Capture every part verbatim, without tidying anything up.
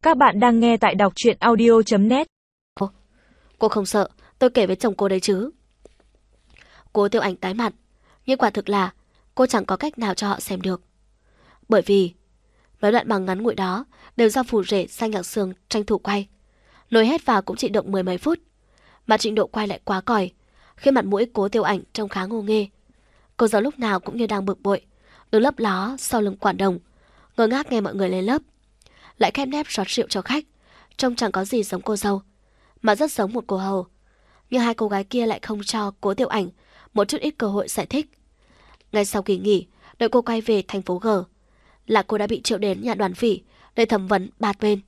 Các bạn đang nghe tại đọc truyện audio chấm net. Cô, cô không sợ tôi kể với chồng cô đấy chứ? Cố Tiêu Ảnh tái mặt, nhưng quả thực là cô chẳng có cách nào cho họ xem được. Bởi vì mấy đoạn bằng ngắn ngủi đó đều do phù rể Danh Nhạc Sương tranh thủ quay. Lôi hết vào cũng chỉ được mười mấy phút, mà trình độ quay lại quá còi, khi mặt mũi Cố Tiêu Ảnh trông khá ngô nghê. Cô giáo lúc nào cũng như đang bực bội, đứng lấp ló sau lưng quản đồng, ngơ ngác nghe mọi người lên lớp, lại khép nép rót rượu cho khách, trông chẳng có gì giống cô dâu, mà rất giống một cô hầu. Nhưng hai cô gái kia lại không cho Cố Tiêu Ảnh một chút ít cơ hội giải thích. Ngay sau kỳ nghỉ, đợi cô quay về thành phố G, là cô đã bị triệu đến nhà Đoàn Phỉ để thẩm vấn ba bên.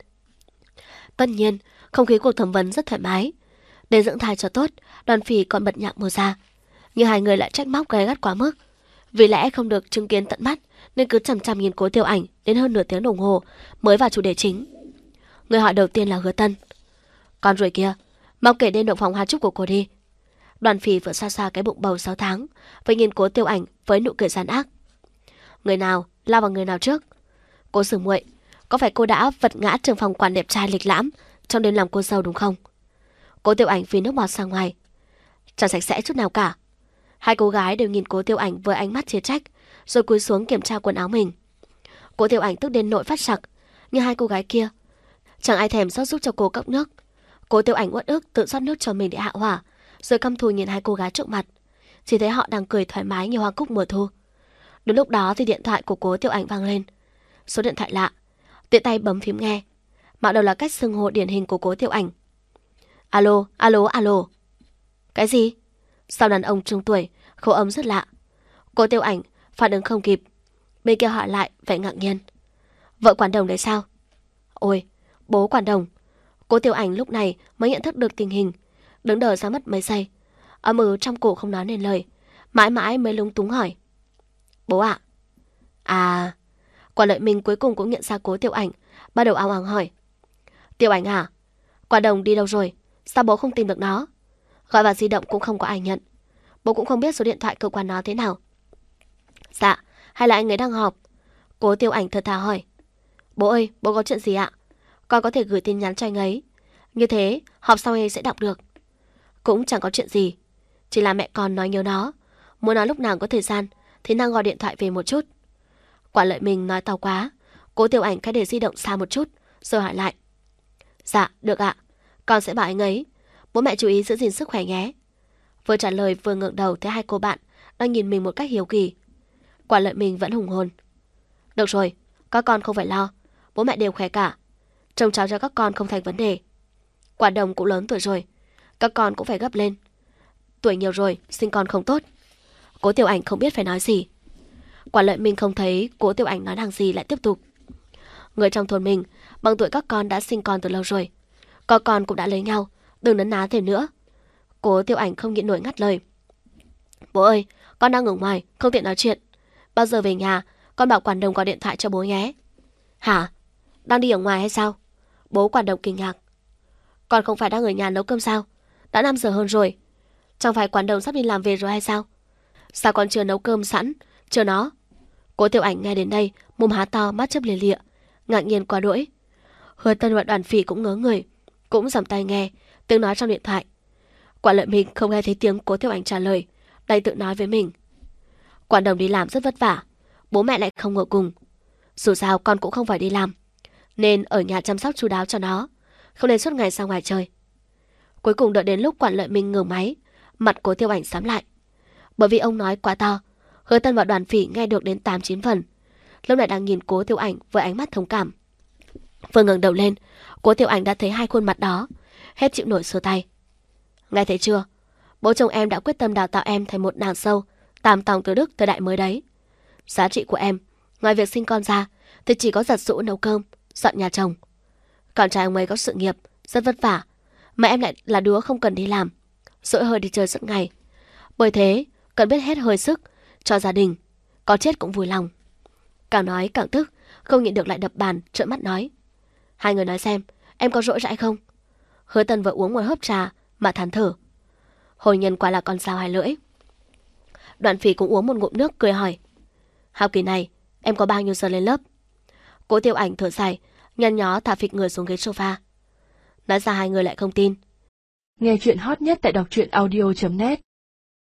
Tất nhiên, không khí cuộc thẩm vấn rất thoải mái. Để dưỡng thai cho tốt, Đoàn Phỉ còn bật nhạc mùa ra, nhưng hai người lại trách móc gay gắt quá mức. Vì lẽ không được chứng kiến tận mắt nên cứ chằm chằm nhìn Cố Tiêu Ảnh đến hơn nửa tiếng đồng hồ mới vào chủ đề chính. Người hỏi đầu tiên là Hứa Tân. Con ruồi kia, mau kể đến động phòng hoa trúc của cô đi. Đoàn Phỉ vừa xoa xoa cái bụng bầu sáu tháng, và nhìn Cố Tiêu Ảnh với nụ cười gian ác. Người nào lao vào người nào trước? Cô Sử Muội, có phải cô đã vật ngã trường phòng quản đẹp trai lịch lãm trong đêm làm cô dâu đúng không? Cố Tiêu Ảnh vì nước bọt sang ngoài. Chẳng sạch sẽ chút nào cả. Hai cô gái đều nhìn Cố Tiêu Ảnh với ánh mắt chê trách, rồi cúi xuống kiểm tra quần áo mình. Cố Tiêu Ảnh tức đến nỗi phát sặc, nhưng hai cô gái kia chẳng ai thèm rót giúp cho cô cốc nước. Cố Tiêu Ảnh uất ức tự rót nước cho mình để hạ hỏa, rồi căm thù nhìn hai cô gái trước mặt. Chỉ thấy họ đang cười thoải mái như hoa cúc mùa thu. Đúng lúc đó thì điện thoại của Cố Tiêu Ảnh vang lên. Số điện thoại lạ, tiện tay bấm phím nghe. Mạo đầu là cách xưng hô điển hình của Cố Tiêu Ảnh. Alo, alo, alo. Cái gì? Sao đàn ông trung tuổi, khẩu âm rất lạ. Cố Tiêu Ảnh phản ứng không kịp. Bên kia hỏi lại vẻ ngạc nhiên. Vợ quản đồng đấy sao? Ôi, bố quản đồng. Cố Tiêu Ảnh lúc này mới nhận thức được tình hình, đứng đờ ra mất mấy giây, ấm ừ trong cổ không nói nên lời, mãi mãi mới lúng túng hỏi. Bố ạ? À? à, Quản Lợi Minh cuối cùng cũng nhận ra Cố Tiêu Ảnh, bắt đầu áo áng hỏi. Tiêu Ảnh à? Quản đồng đi đâu rồi? Sao bố không tìm được nó? Gọi vào di động cũng không có ai nhận. Bố cũng không biết số điện thoại cơ quan nó thế nào. Dạ, hay là anh ấy đang họp? Cố Tiêu Ảnh thật thà hỏi. Bố ơi, bố có chuyện gì ạ? Con có thể gửi tin nhắn cho anh ấy. Như thế, họp xong anh ấy sẽ đọc được. Cũng chẳng có chuyện gì, chỉ là mẹ con nói nhớ nó, muốn nó lúc nào có thời gian thì năng gọi điện thoại về một chút. Quản Lợi Minh nói to quá, Cố Tiêu Ảnh cái để di động xa một chút, rồi hỏi lại. Dạ, được ạ, con sẽ bảo anh ấy. Bố mẹ chú ý giữ gìn sức khỏe nhé. Vừa trả lời vừa ngượng đầu thấy hai cô bạn đang nhìn mình một cách hiếu kỳ. Quản Lợi Minh vẫn hùng hồn. Được rồi, các con không phải lo, bố mẹ đều khỏe cả. Trông cháu cho các con không thành vấn đề. Quản đồng cũng lớn tuổi rồi, các con cũng phải gấp lên. Tuổi nhiều rồi, sinh con không tốt. Cố Tiêu Ảnh không biết phải nói gì. Quản Lợi Minh không thấy Cố Tiêu Ảnh nói năng gì lại tiếp tục. Người trong thôn mình bằng tuổi các con đã sinh con từ lâu rồi, có con cũng đã lấy nhau, đừng nấn ná thêm nữa. Cố Tiêu Ảnh không nhịn nổi ngắt lời. Bố ơi, con đang ở ngoài, không tiện nói chuyện. Bao giờ về nhà, con bảo quản đồng gọi điện thoại cho bố nhé. Hả? Đang đi ở ngoài hay sao? Bố quản đồng kinh ngạc. Con không phải đang ở nhà nấu cơm sao? Đã năm giờ hơn rồi. Chẳng phải quản đồng sắp đi làm về rồi hay sao? Sao con chưa nấu cơm sẵn? Chờ nó. Cố Tiêu Ảnh nghe đến đây, mồm há to, mắt chớp lìa lịa, ngạc nhiên quá đỗi. Hứa Tân và Đoàn Phỉ cũng ngớ người, cũng giỏng tai nghe tiếng nói trong điện thoại. Quản Lợi Minh không nghe thấy tiếng Cố Tiêu Ảnh trả lời, đành tự nói với mình. Quản đồng đi làm rất vất vả, bố mẹ lại không ở cùng. Dù sao con cũng không phải đi làm, nên ở nhà chăm sóc chu đáo cho nó, không nên suốt ngày ra ngoài chơi. Cuối cùng đợi đến lúc Quản Lợi Minh ngừng máy, mặt Cố Tiêu Ảnh xám lại. Bởi vì ông nói quá to, Hứa Tân và Đoàn Phỉ nghe được đến tám chín phần. Lúc này đang nhìn Cố Tiêu Ảnh với ánh mắt thông cảm. Vừa ngẩng đầu lên, Cố Tiêu Ảnh đã thấy hai khuôn mặt đó, hết chịu nổi xua tay. Nghe thấy chưa? Bố chồng em đã quyết tâm đào tạo em thành một nàng sâu tam tòng tứ đức thời đại mới đấy. Giá trị của em, ngoài việc sinh con ra, thì chỉ có giặt giũ nấu cơm, dọn nhà chồng. Con trai ông ấy có sự nghiệp, rất vất vả, mà em lại là đứa không cần đi làm, dỗi hơi đi chơi suốt ngày. Bởi thế, cần biết hết hơi sức cho gia đình, có chết cũng vui lòng. Càng nói càng tức, không nhịn được lại đập bàn, trợn mắt nói. Hai người nói xem, em có rỗi rãi không? Hứa Tân vừa uống một hớp trà mà than thở. Hồi nhân quả là con sao hai lưỡi. Đoàn Phỉ cũng uống một ngụm nước cười hỏi. Học kỳ này, em có bao nhiêu giờ lên lớp? Cố Tiêu Ảnh thở dài, nhăn nhó thả phịch người xuống ghế sofa. Nói ra hai người lại không tin. Nghe chuyện hot nhất tại đọc truyện audio chấm net